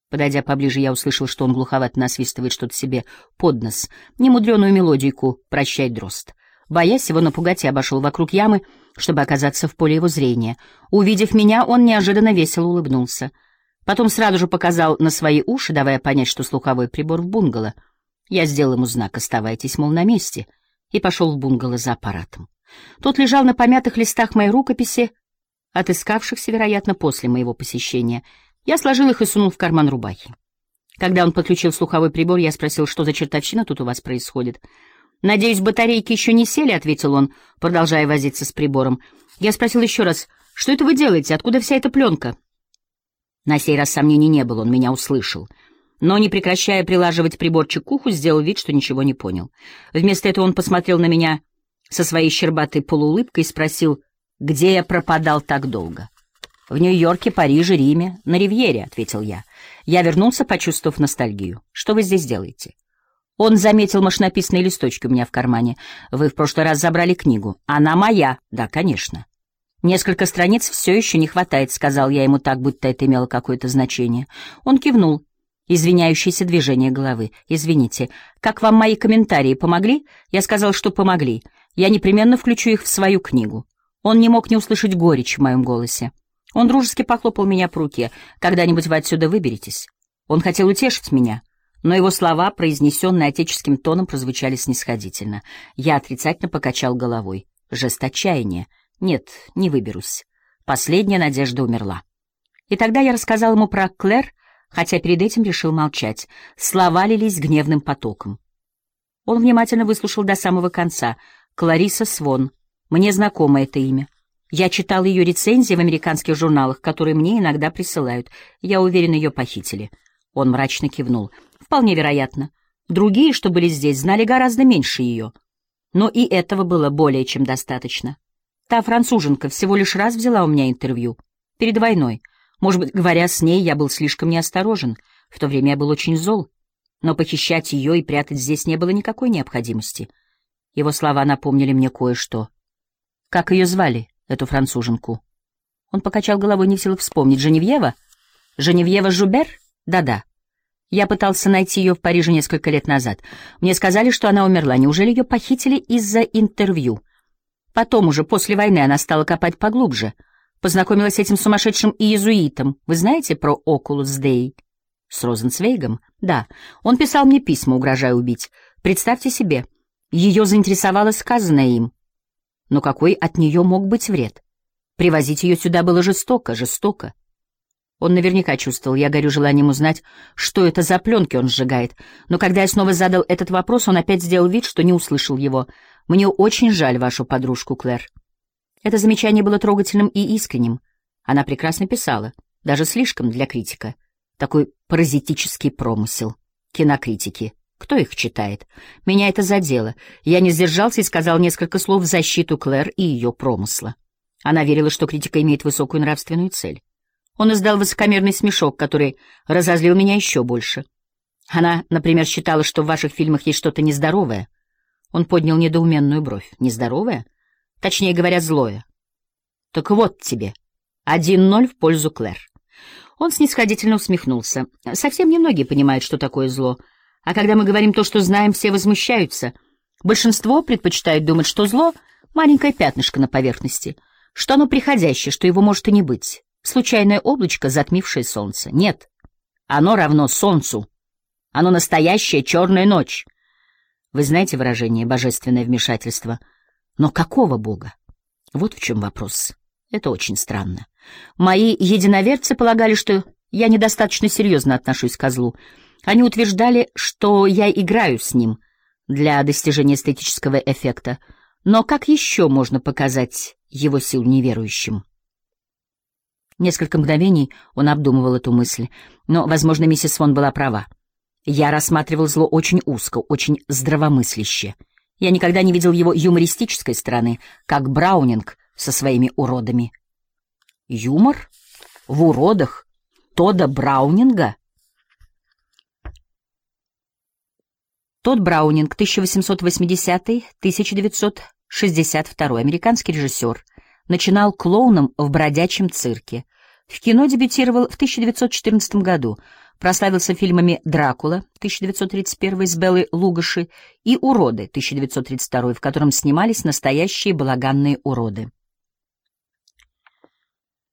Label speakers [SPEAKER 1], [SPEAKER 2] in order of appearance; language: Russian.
[SPEAKER 1] Подойдя поближе, я услышал, что он глуховато насвистывает что-то себе под нос, немудреную мелодийку «Прощай, дрозд». Боясь его напугать, я обошел вокруг ямы, чтобы оказаться в поле его зрения. Увидев меня, он неожиданно весело улыбнулся. Потом сразу же показал на свои уши, давая понять, что слуховой прибор в бунгало. Я сделал ему знак «Оставайтесь, мол, на месте», и пошел в бунгало за аппаратом. Тот лежал на помятых листах моей рукописи, отыскавшихся, вероятно, после моего посещения. Я сложил их и сунул в карман рубахи. Когда он подключил слуховой прибор, я спросил, что за чертовщина тут у вас происходит. «Надеюсь, батарейки еще не сели», — ответил он, продолжая возиться с прибором. Я спросил еще раз, «Что это вы делаете? Откуда вся эта пленка?» На сей раз сомнений не было, он меня услышал. Но, не прекращая прилаживать приборчик к уху, сделал вид, что ничего не понял. Вместо этого он посмотрел на меня со своей щербатой полуулыбкой и спросил, где я пропадал так долго. «В Нью-Йорке, Париже, Риме, на Ривьере», — ответил я. Я вернулся, почувствовав ностальгию. «Что вы здесь делаете?» Он заметил машинописные листочки у меня в кармане. «Вы в прошлый раз забрали книгу. Она моя». «Да, конечно». «Несколько страниц все еще не хватает», — сказал я ему так, будто это имело какое-то значение. Он кивнул. Извиняющееся движение головы. «Извините. Как вам мои комментарии? Помогли?» Я сказал, что помогли. Я непременно включу их в свою книгу. Он не мог не услышать горечь в моем голосе. Он дружески похлопал меня по руке. «Когда-нибудь вы отсюда выберетесь?» Он хотел утешить меня, но его слова, произнесенные отеческим тоном, прозвучали снисходительно. Я отрицательно покачал головой. Жест отчаяния. «Нет, не выберусь. Последняя надежда умерла». И тогда я рассказал ему про Клэр, хотя перед этим решил молчать. Слова лились гневным потоком. Он внимательно выслушал до самого конца. Клариса Свон. Мне знакомо это имя. Я читал ее рецензии в американских журналах, которые мне иногда присылают. Я уверен, ее похитили. Он мрачно кивнул. Вполне вероятно. Другие, что были здесь, знали гораздо меньше ее. Но и этого было более чем достаточно. Та француженка всего лишь раз взяла у меня интервью. Перед войной. Может быть, говоря с ней, я был слишком неосторожен. В то время я был очень зол. Но похищать ее и прятать здесь не было никакой необходимости. Его слова напомнили мне кое-что. Как ее звали, эту француженку? Он покачал головой, не в силах вспомнить. Женевьева? Женевьева Жубер? Да-да. Я пытался найти ее в Париже несколько лет назад. Мне сказали, что она умерла. Неужели ее похитили из-за интервью? Потом уже, после войны, она стала копать поглубже. Познакомилась с этим сумасшедшим иезуитом. Вы знаете про Окулус Дей? С Розенцвейгом? Да. Он писал мне письма, угрожая убить. Представьте себе, ее заинтересовало сказанное им. Но какой от нее мог быть вред? Привозить ее сюда было жестоко, жестоко. Он наверняка чувствовал, я горю желанием узнать, что это за пленки он сжигает. Но когда я снова задал этот вопрос, он опять сделал вид, что не услышал его. «Мне очень жаль вашу подружку, Клэр». Это замечание было трогательным и искренним. Она прекрасно писала, даже слишком для критика. Такой паразитический промысел. Кинокритики. Кто их читает? Меня это задело. Я не сдержался и сказал несколько слов в защиту Клэр и ее промысла. Она верила, что критика имеет высокую нравственную цель. Он издал высокомерный смешок, который разозлил меня еще больше. Она, например, считала, что в ваших фильмах есть что-то нездоровое. Он поднял недоуменную бровь. Нездоровое? Точнее говоря, злое. Так вот тебе. 1-0 в пользу Клэр. Он снисходительно усмехнулся. Совсем немногие понимают, что такое зло. А когда мы говорим то, что знаем, все возмущаются. Большинство предпочитает думать, что зло — маленькое пятнышко на поверхности, что оно приходящее, что его может и не быть. Случайное облачко, затмившее солнце. Нет, оно равно солнцу. Оно настоящая черная ночь. Вы знаете выражение «божественное вмешательство»? Но какого Бога? Вот в чем вопрос. Это очень странно. Мои единоверцы полагали, что я недостаточно серьезно отношусь к козлу. Они утверждали, что я играю с ним для достижения эстетического эффекта. Но как еще можно показать его силу неверующим? Несколько мгновений он обдумывал эту мысль, но, возможно, миссис Свон была права. Я рассматривал зло очень узко, очень здравомысляще. Я никогда не видел его юмористической стороны, как Браунинг со своими уродами. Юмор? В уродах? Тодда Браунинга? Тодд Браунинг, 1880-1962, американский режиссер, начинал клоуном в бродячем цирке. В кино дебютировал в 1914 году. Прославился фильмами «Дракула» 1931 с Беллой Лугоши и «Уроды» 1932, в котором снимались настоящие балаганные уроды.